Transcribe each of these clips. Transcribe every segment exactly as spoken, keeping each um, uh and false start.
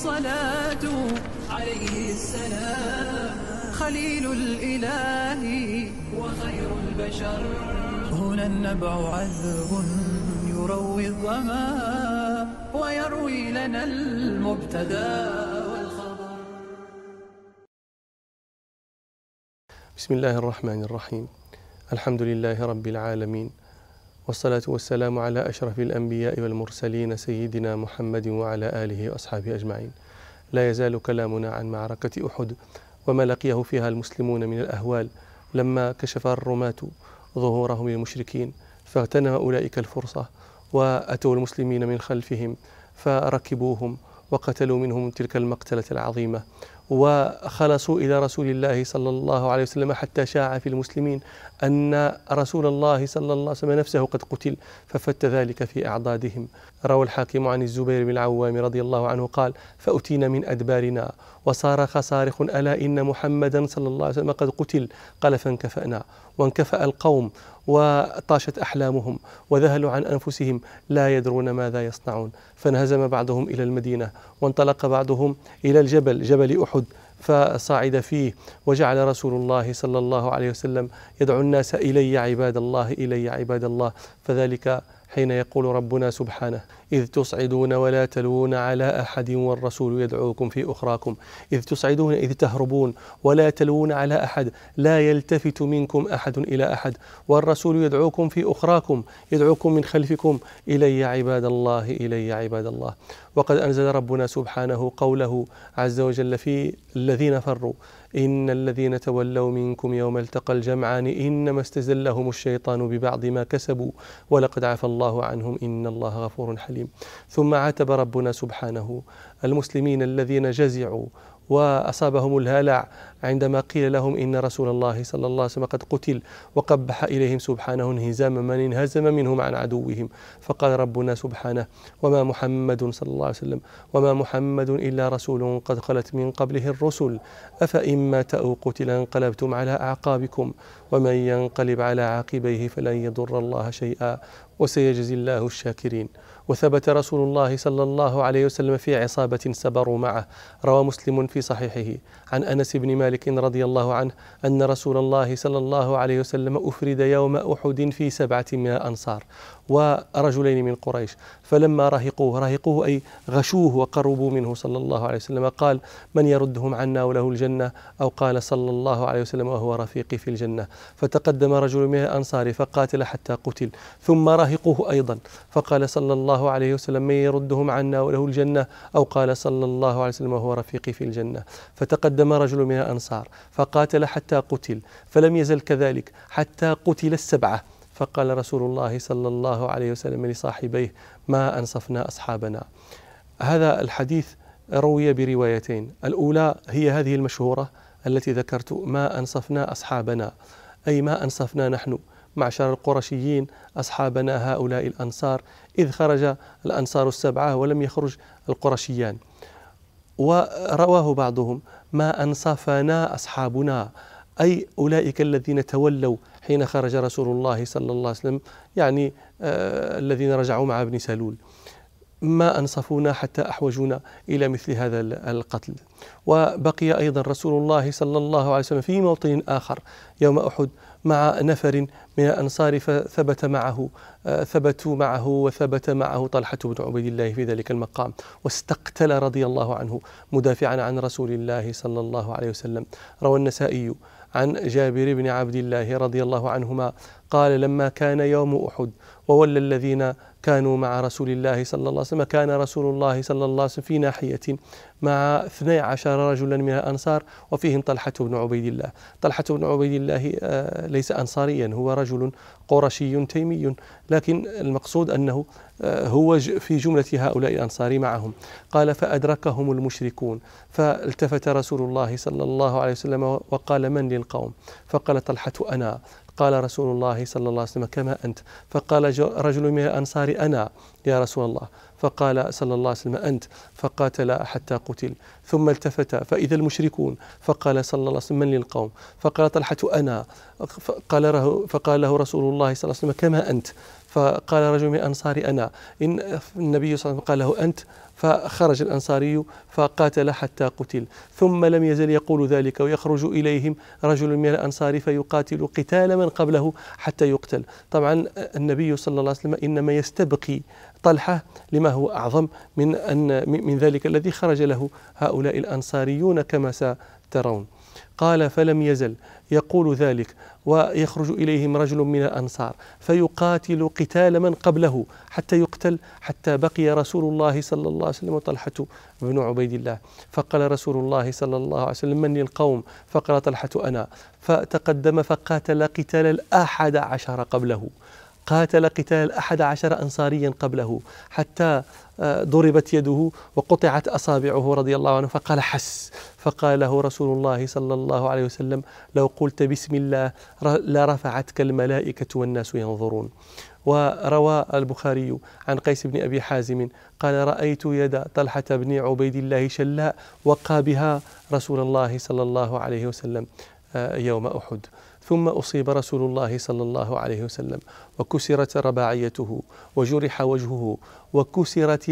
الصلاة عليه السلام، خليل الإله وخير البشر. هنا النبع عذب يروي الظما ويروي لنا المبتدى والخبر. بسم الله الرحمن الرحيم. الحمد لله رب العالمين، والصلاة والسلام على أشرف الأنبياء والمرسلين سيدنا محمد وعلى آله وأصحابه أجمعين. لا يزال كلامنا عن معركة أحد وما لقيه فيها المسلمون من الأهوال لما كشف الرماة ظهورهم للمشركين، فاغتنم أولئك الفرصة وأتوا المسلمين من خلفهم فركبوهم وقتلوا منهم تلك المقتلة العظيمة، وخلصوا إلى رسول الله صلى الله عليه وسلم حتى شاع في المسلمين أن رسول الله صلى الله عليه وسلم نفسه قد قتل، ففت ذلك في أعضادهم. روى الحاكم عن الزبير بن العوام رضي الله عنه قال: فأتينا من أدبارنا وصارخ صارخ ألا إن محمدا صلى الله عليه وسلم قد قتل. قال: فانكفأنا، وانكفأ القوم وطاشت أحلامهم وذهلوا عن أنفسهم لا يدرون ماذا يصنعون، فانهزم بعضهم إلى المدينة، وانطلق بعضهم إلى الجبل جبل أحد فصعد فيه، وجعل رسول الله صلى الله عليه وسلم يدعو الناس: إلي عباد الله، إلي عباد الله. فذلك حين يقول ربنا سبحانه: إذ تصعدون ولا تلوون على أحد والرسول يدعوكم في أخراكم. إذ تصعدون، إذ تهربون، ولا تلوون على أحد، لا يلتفت منكم أحد إلى أحد، والرسول يدعوكم في أخراكم، يدعوكم من خلفكم: إلي عباد الله، إلي عباد الله. وقد أنزل ربنا سبحانه قوله عز وجل في الذين فروا: إن الذين تولوا منكم يوم التقى الجمعان إنما استزلهم الشيطان ببعض ما كسبوا ولقد عفى الله عنهم إن الله غفور حليم. ثم عاتب ربنا سبحانه المسلمين الذين جزعوا وأصابهم الهلع عندما قيل لهم إن رسول الله صلى الله عليه وسلم قد قتل، وقبح إليهم سبحانه انهزام من انهزم منهم عن عدوهم. فقال ربنا سبحانه: وما محمد صلى الله عليه وسلم وما محمد إلا رسول قد خلت من قبله الرسل أفإن مات أو قتل انقلبتم على أعقابكم ومن ينقلب على عاقبيه فلن يضر الله شيئا وسيجزي الله الشاكرين. وثبت رسول الله صلى الله عليه وسلم في عصابة سبروا معه. روى مسلم في صحيحه عن أنس بن مالك رضي الله عنه أن رسول الله صلى الله عليه وسلم أفرد يوم أحد في سبعة من الأنصار ورجلين من قريش، فلما رهقوه رهقوه أي غشوه وقربوا منه صلى الله عليه وسلم قال: من يردهم عنا وله الجنة؟ أو قال صلى الله عليه وسلم: وهو رفيقي في الجنة. فتقدم رجل من الأنصار فقاتل حتى قتل، ثم رهقوه أيضا فقال صلى الله عليه وسلم: من يردهم عنا وله الجنة؟ أو قال صلى الله عليه وسلم: وهو رفيقي في الجنة. فتقدم رجل من الأنصار فقاتل حتى قتل، فلم يزل كذلك حتى قتل السبعة. فقال رسول الله صلى الله عليه وسلم لصاحبيه: ما أنصفنا أصحابنا. هذا الحديث روي بروايتين، الأولى هي هذه المشهورة التي ذكرت: ما أنصفنا أصحابنا، أي ما أنصفنا نحن معشر القرشيين أصحابنا هؤلاء الأنصار، إذ خرج الأنصار السبعة ولم يخرج القرشيان. ورواه بعضهم: ما أنصفنا أصحابنا، أي أولئك الذين تولوا حين خرج رسول الله صلى الله عليه وسلم، يعني آه الذين رجعوا مع ابن سلول، ما أنصفونا حتى أحوجونا إلى مثل هذا القتل. وبقي أيضا رسول الله صلى الله عليه وسلم في موطن آخر يوم أحد مع نفر من الأنصار، فثبت معه ثبتوا معه وثبت معه طلحة بن عبيد الله في ذلك المقام، واستقتل رضي الله عنه مدافعا عن رسول الله صلى الله عليه وسلم. روى النسائي عن جابر بن عبد الله رضي الله عنهما قال: لما كان يوم أحد وولى الذين كانوا مع رسول الله صلى الله عليه وسلم، كان رسول الله صلى الله عليه وسلم في ناحية مع اثني عشر رجلا من الأنصار وفيهم طلحة بن عبيد الله. طلحة بن عبيد الله ليس أنصاريا، هو رجل قرشي تيمي، لكن المقصود أنه هو في جملة هؤلاء الأنصار معهم. قال: فأدركهم المشركون فالتفت رسول الله صلى الله عليه وسلم وقال: من للقوم؟ فقال طلحة: أنا. قال رسول الله صلى الله عليه وسلم: كما أنت. فقال رجل من الأنصار: أنا يا رسول الله. فقال صلى الله عليه وسلم: أنت. فقاتل حتى قتل، ثم التفت فإذا المشركون، فقال صلى الله عليه وسلم: من للقوم؟ فقال طلحة: أنا. فقال له, فقال له رسول الله صلى الله عليه وسلم: كما أنت. فقال رجل من الأنصار أنا. إن النبي صلى الله عليه وسلم قال له أنت، فخرج الأنصاري فقاتل حتى قتل. ثم لم يزل يقول ذلك، ويخرج إليهم رجل من الأنصار فيقاتل قتال من قبله حتى يقتل. طبعا النبي صلى الله عليه وسلم إنما يستبقي طلحة لما هو أعظم من أن من ذلك الذي خرج له هؤلاء الأنصاريون كما سترون. قال فلم يزل يقول ذلك، ويخرج إليهم رجل من الأنصار فيقاتل قتال من قبله حتى يقتل، حتى بقي رسول الله صلى الله عليه وسلم وطلحة بن عبيد الله. فقال رسول الله صلى الله عليه وسلم من القوم؟ فقال طلحة أنا. فتقدم فقاتل قتال الأحد عشر قبله، قاتل قتال الأحد عشر أنصاريا قبله، حتى ضربت يده وقطعت أصابعه رضي الله عنه. فقال حس، فقال له رسول الله صلى الله عليه وسلم لو قلت بسم الله لرفعتك الملائكة والناس ينظرون. وروى البخاري عن قيس بن أبي حازم قال رأيت يد طلحة بن عبيد الله شلاء وقى بها رسول الله صلى الله عليه وسلم يوم أحد. ثم أصيب رسول الله صلى الله عليه وسلم وكسرت رباعيته وجرح وجهه وكسرت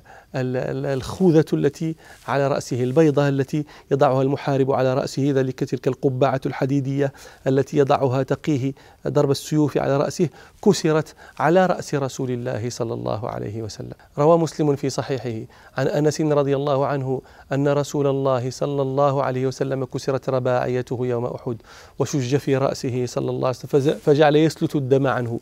الخوذة التي على رأسه، البيضة التي يضعها المحارب على رأسه، ذلك تلك القبعة الحديدية التي يضعها تقيه ضرب السيوف على رأسه، كسرت على رأس رسول الله صلى الله عليه وسلم. روى مسلم في صحيحه عن أنس رضي الله عنه أن رسول الله صلى الله عليه وسلم كسرت رباعيته يوم أحد وشج في رأسه صلى الله عليه وسلم، فجعل يسلت الدم عنه،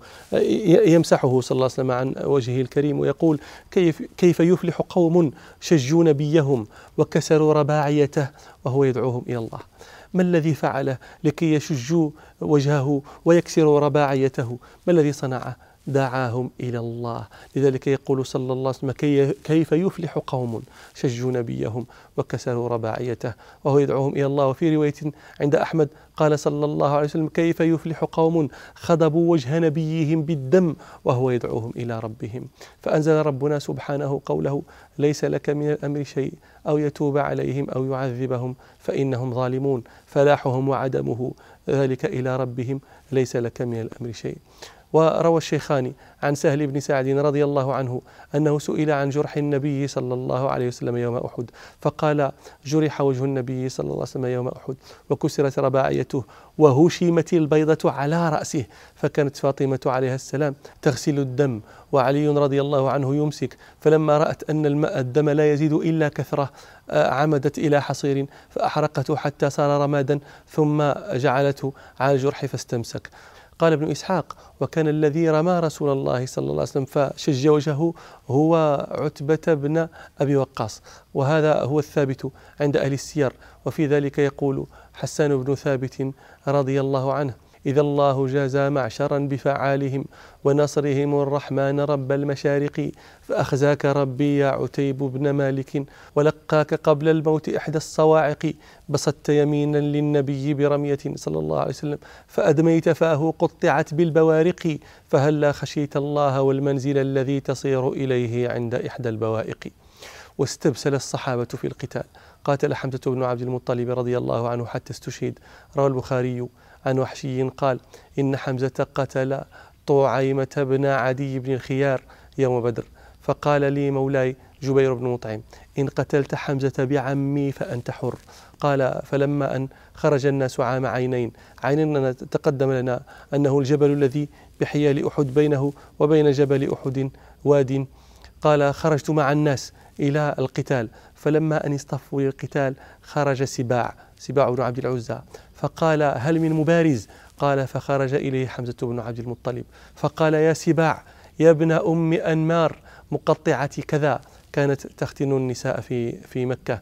يمسحه صلى الله عليه وسلم عن وجهه الكريم ويقول كيف, كيف يفلح قوم شجوا نبيهم وكسروا رباعيته وهو يدعوهم إلى الله. ما الذي فعله لكي يشجوا وجهه ويكسروا رباعيته؟ ما الذي صنعه؟ دعاهم إلى الله. لذلك يقول صلى الله عليه وسلم كيف يفلح قوم شجوا نبيهم وكسروا رباعيته وهو يدعوهم إلى الله. وفي رواية عند أحمد قال صلى الله عليه وسلم كيف يفلح قوم خضبوا وجه نبيهم بالدم وهو يدعوهم إلى ربهم. فأنزل ربنا سبحانه قوله ليس لك من الأمر شيء أو يتوب عليهم أو يعذبهم فإنهم ظالمون، فلاحهم وعدمه ذلك إلى ربهم ليس لك من الأمر شيء. وروى الشيخان عن سهل بن سعد رضي الله عنه أنه سئل عن جرح النبي صلى الله عليه وسلم يوم أحد فقال جرح وجه النبي صلى الله عليه وسلم يوم أحد وكسرت رباعيته وهشمت البيضة على رأسه، فكانت فاطمة عليها السلام تغسل الدم وعلي رضي الله عنه يمسك، فلما رأت أن الماء الدم لا يزيد إلا كثرة عمدت إلى حصير فأحرقته حتى صار رمادا ثم جعلته على الجرح فاستمسك. قال ابن إسحاق وكان الذي رمى رسول الله صلى الله عليه وسلم فشج وجهه هو عتبة بن أبي وقاص، وهذا هو الثابت عند أهل السير. وفي ذلك يقول حسان بن ثابت رضي الله عنه إذا الله جازى معشرا بفعالهم ونصرهم الرحمن رب المشارق فأخزاك ربي يا عتيب بن مالك ولقاك قبل الموت إحدى الصواعق بسطت يمينا للنبي برمية صلى الله عليه وسلم فأدميت فاه قطعت بالبوارق فهلا خشيت الله والمنزل الذي تصير إليه عند إحدى البوائق. واستبسل الصحابة في القتال. قاتل حمزة بن عبد المطلب رضي الله عنه حتى استشهد. روى البخاري عن وحشي قال إن حمزة قتل طعيمة بن عدي بن الخيار يوم بدر، فقال لي مولاي جبير بن مطعم إن قتلت حمزة بعمي فأنت حر. قال فلما أن خرج الناس عام عينين، عيننا تقدم لنا أنه الجبل الذي بحيال أحد بينه وبين جبل أحد واد. قال خرجت مع الناس إلى القتال، فلما أن اصطفوا للقتال خرج سباع سباع بن عبد العزى فقال هل من مبارز؟ قال فخرج إليه حمزة بن عبد المطلب فقال يا سباع يا ابن أم أنمار مقطعة كذا، كانت تختن النساء في في مكة،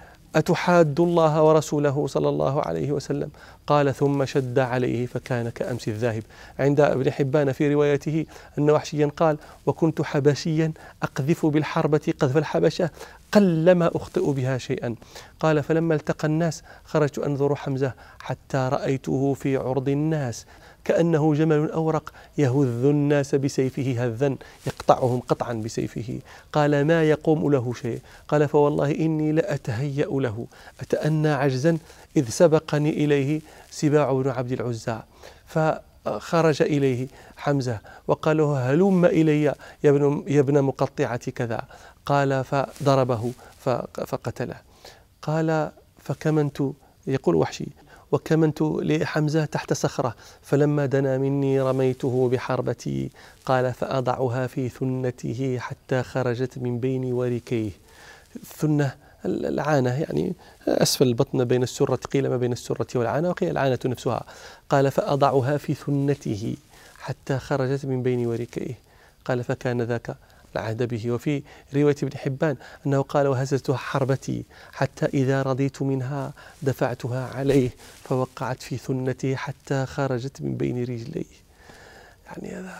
أتحاد الله ورسوله صلى الله عليه وسلم؟ قال ثم شد عليه فكان كأمس الذاهب. عند ابن حبان في روايته أن وحشيا قال وكنت حبشيا أقذف بالحربة قذف الحبشة قلما أخطئ بها شيئا. قال فلما التقى الناس خرجت أنظر حمزة حتى رأيته في عرض الناس كأنه جمل أورق يهذ الناس بسيفه هذا يقطعهم قطعا بسيفه. قال ما يقوم له شيء. قال فوالله إني لأتهيأ له أتأنى عجزا إذ سبقني إليه سباع بن عبد العزى. فخرج إليه حمزة وقال له هلم إلي يا ابن, يا ابن مقطعة كذا، قال فضربه فقتله. قال فكمنت، يقول وحشي، وكمنت لحمزة تحت صخرة فلما دنا مني رميته بحربتي، قال فأضعها في ثنته حتى خرجت من بين وركيه. ثنة العانة يعني أسفل البطن بين السرة، قيل ما بين السرة والعانة وقيل العانة نفسها. قال فأضعها في ثنته حتى خرجت من بين وركيه، قال فكان ذاك العهد به. وفي رواية ابن حبان أنه قال وهزتها حربتي حتى إذا رضيت منها دفعتها عليه فوقعت في ثنته حتى خرجت من بين رجليه. يعني هذا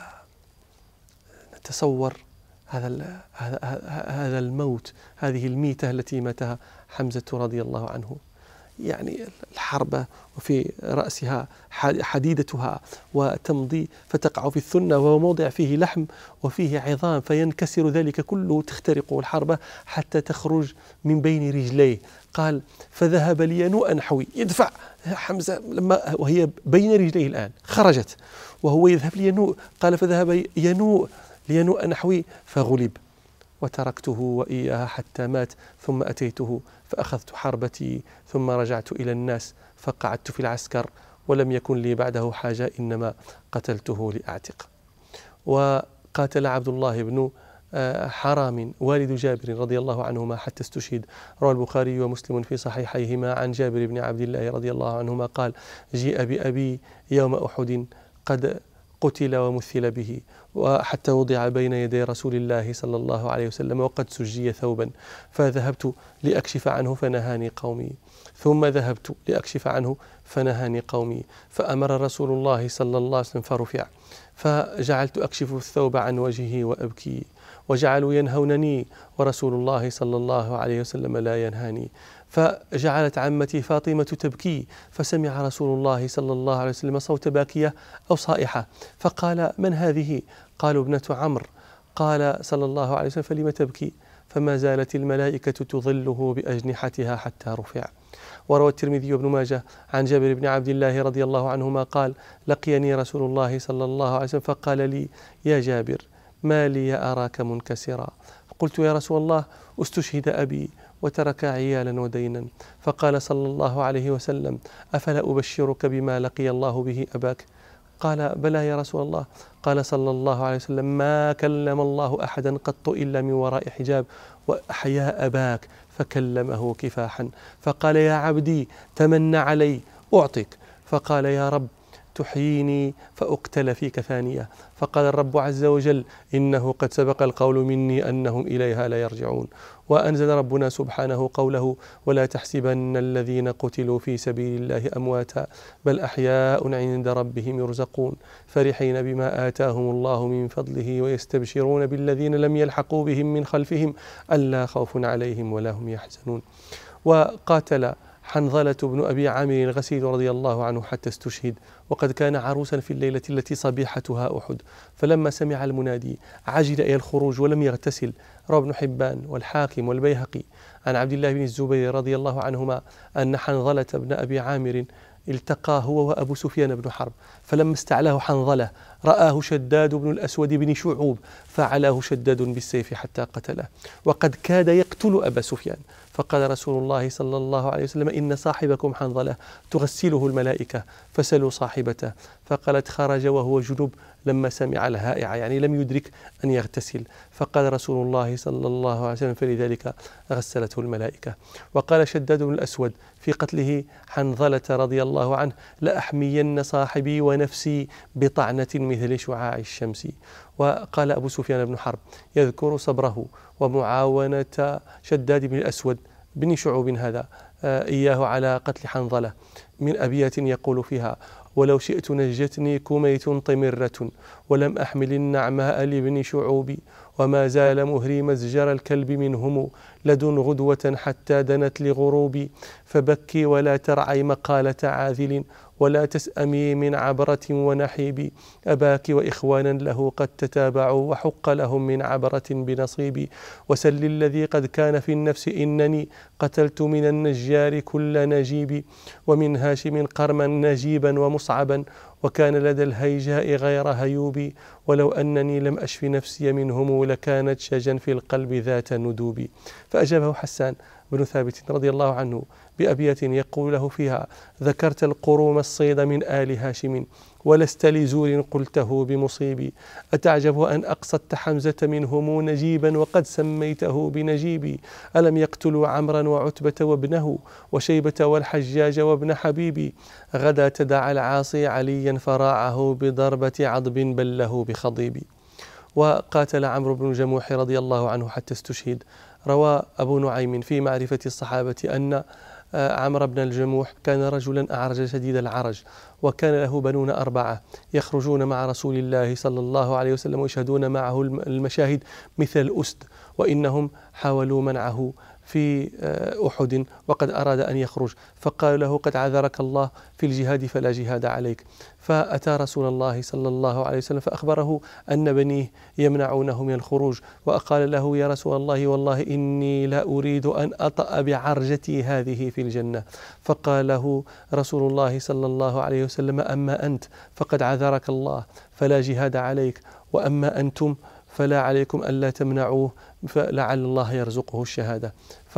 نتصور هذا هذا الموت، هذه الميتة التي ماتها حمزة رضي الله عنه، يعني الحربة وفي رأسها حديدتها وتمضي فتقع في الثنة، وهو موضع فيه لحم وفيه عظام فينكسر ذلك كله، تخترق الحربة حتى تخرج من بين رجليه. قال فذهب لينوء نحوي، يدفع حمزة لما وهي بين رجليه الآن خرجت وهو يذهب لينوء، قال فذهب ينوء لينوء نحوي فغلب وتركته وإياها حتى مات، ثم أتيته فأخذت حربتي ثم رجعت إلى الناس فقعدت في العسكر ولم يكن لي بعده حاجة إنما قتلته لأعتق. وقاتل عبد الله بن حرام والد جابر رضي الله عنهما حتى استشهد. روى البخاري ومسلم في صحيحيهما عن جابر بن عبد الله رضي الله عنهما قال جيء بأبي يوم أحد قد قتل ومثل به، وحتى وضع بين يدي رسول الله صلى الله عليه وسلم وقد سجي ثوبا، فذهبت لأكشف عنه فنهاني قومي، ثم ذهبت لأكشف عنه فنهاني قومي، فأمر رسول الله صلى الله عليه وسلم فرفع، فجعلت أكشف الثوب عن وجهه وأبكي، وجعلوا ينهونني ورسول الله صلى الله عليه وسلم لا ينهاني، فجعلت عمتي فاطمة تبكي، فسمع رسول الله صلى الله عليه وسلم صوت باكية أو صائحة، فقال من هذه؟ قالوا ابنة عمرو. قال صلى الله عليه وسلم فلم تبكي؟ فما زالت الملائكة تظله بأجنحتها حتى رفع. وروى الترمذي وابن ماجه عن جابر بن عبد الله رضي الله عنهما قال لقيني رسول الله صلى الله عليه وسلم فقال لي يا جابر ما لي أراك منكسرا؟ قلت يا رسول الله استشهد أبي وترك عيالا ودينا، فقال صلى الله عليه وسلم أفلا أبشرك بما لقي الله به أباك؟ قال بلى يا رسول الله. قال صلى الله عليه وسلم ما كلم الله أحدا قط إلا من وراء حجاب وأحيا أباك، فكلمه كفاحا، فقال يا عبدي تمنى علي أعطيك، فقال يا رب تحييني فأقتل فيك ثانية، فقال الرب عز وجل إنه قد سبق القول مني أنهم إليها لا يرجعون. وأنزل ربنا سبحانه قوله ولا تحسبن الذين قتلوا في سبيل الله أمواتا بل أحياء عند ربهم يرزقون فرحين بما آتاهم الله من فضله ويستبشرون بالذين لم يلحقوا بهم من خلفهم ألا خوف عليهم ولا هم يحزنون. وقاتل حنظلة بن أبي عامر الغسيل رضي الله عنه حتى استشهد، وقد كان عروسا في الليلة التي صبيحتها أحد، فلما سمع المنادي عجل إلى الخروج ولم يغتسل. روى ابن حبان والحاكم والبيهقي عن عبد الله بن الزبير رضي الله عنهما أن حنظلة بن أبي عامر التقى هو وأبو سفيان بن حرب، فلما استعلاه حنظلة رآه شداد بن الأسود بن شعوب فعلاه شداد بالسيف حتى قتله، وقد كاد يقتل أبا سفيان، فقال رسول الله صلى الله عليه وسلم إن صاحبكم حنظلة تغسله الملائكة فسلوا صاحبته، فقالت خرج وهو جنوب لما سمع الهائع، يعني لم يدرك أن يغتسل، فقال رسول الله صلى الله عليه وسلم فلذلك غسلته الملائكة. وقال شداد بن الأسود في قتله حنظلة رضي الله عنه لأحمين صاحبي ونفسي بطعنة مثل شعاع الشمس. وقال أبو سفيان بن حرب يذكر صبره ومعاونة شداد بن الأسود بن شعوب هذا إياه على قتل حنظلة من أبيات يقول فيها ولو شئت نجتني كميت طمرة ولم أحمل النعماء لابن شعوب وما زال مهري مزجر الكلب منهم لدن غدوة حتى دنت لغروبي فبكي ولا ترعي مقالة عاذل ولا تسأمي من عبرة ونحيب أباك وإخوانا له قد تتابعوا وحق لهم من عبرة بنصيب وسل الذي قد كان في النفس إنني قتلت من النجار كل نجيب ومن هاشم قرما نجيبا ومصعبا وكان لدى الهيجاء غير هيوب، ولو أنني لم أشف نفسي منهم لكانت شجا في القلب ذات ندوب. فأجابه حسان بن ثابت رضي الله عنه بأبيات يقول له فيها: ذكرت القروم الصيد من آل هاشم، ولست لزور قلته بمصيب. أتعجب أن أقصدت حمزة منهم نجيبا وقد سميته بنجيب. ألم يقتلوا عمرا وعتبة وابنه وشيبة والحجاج وابن حبيب. غدا تدع العاصي عليا فراعه بضربة عضب بل له بخضيب. وقاتل عمرو بن الجموح رضي الله عنه حتى استشهد. روى أبو نعيم في معرفة الصحابة أن عمرو بن الجموح كان رجلا أعرج شديد العرج، وكان له بنون أربعة يخرجون مع رسول الله صلى الله عليه وسلم ويشهدون معه المشاهد مثل الأسد، وإنهم حاولوا منعه في أحد وقد أراد أن يخرج، فقال له: قد عذرك الله في الجهاد فلا جهاد عليك. فأتى رسول الله صلى الله عليه وسلم فأخبره أن بنيه يمنعونه من الخروج، وقال له: يا رسول الله والله إني لا أريد أن أطأ بعرجتي هذه في الجنة. فقال له رسول الله صلى الله عليه وسلم: أما أنت فقد عذرك الله فلا جهاد عليك، وأما أنتم فلا عليكم ألا تمنعوه فلعل الله يرزقه الشهادة.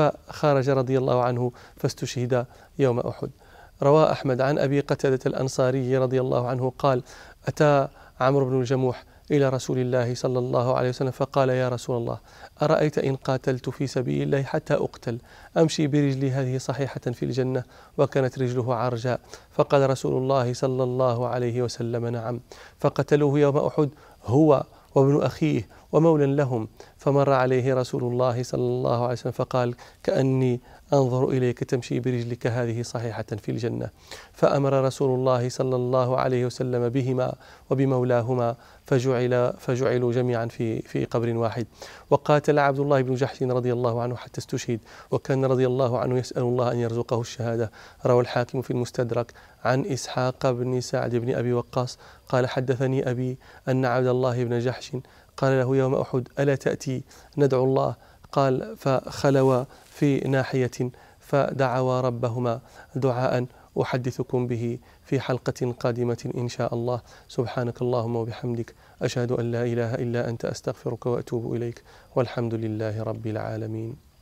فخرج رضي الله عنه فاستشهد يوم أحد. روى أحمد عن أبي قتادة الأنصاري رضي الله عنه قال: أتى عمرو بن الجموح إلى رسول الله صلى الله عليه وسلم فقال: يا رسول الله، أرأيت إن قاتلت في سبيل الله حتى أقتل أمشي برجلي هذه صحيحة في الجنة؟ وكانت رجله عرجاء. فقال رسول الله صلى الله عليه وسلم: نعم. فقتلوه يوم أحد هو وابن أخيه ومولا لهم. فمر عليه رسول الله صلى الله عليه وسلم فقال: كأني أنظر إليك تمشي برجلك هذه صحيحة في الجنة. فأمر رسول الله صلى الله عليه وسلم بهما وبمولاهما فجعل فجعلوا جميعا في في قبر واحد. وقاتل عبد الله بن جحش رضي الله عنه حتى استشهد، وكان رضي الله عنه يسأل الله أن يرزقه الشهادة. روى الحاكم في المستدرك عن إسحاق بن سعد بن أبي وقاص قال: حدثني أبي أن عبد الله بن جحش قال له يوم أحد: ألا تأتي ندعو الله؟ قال: فخلوا في ناحية فدعوا ربهما دعاء أحدثكم به في حلقة قادمة إن شاء الله. سبحانك اللهم وبحمدك، أشهد أن لا إله إلا أنت، أستغفرك وأتوب إليك، والحمد لله رب العالمين.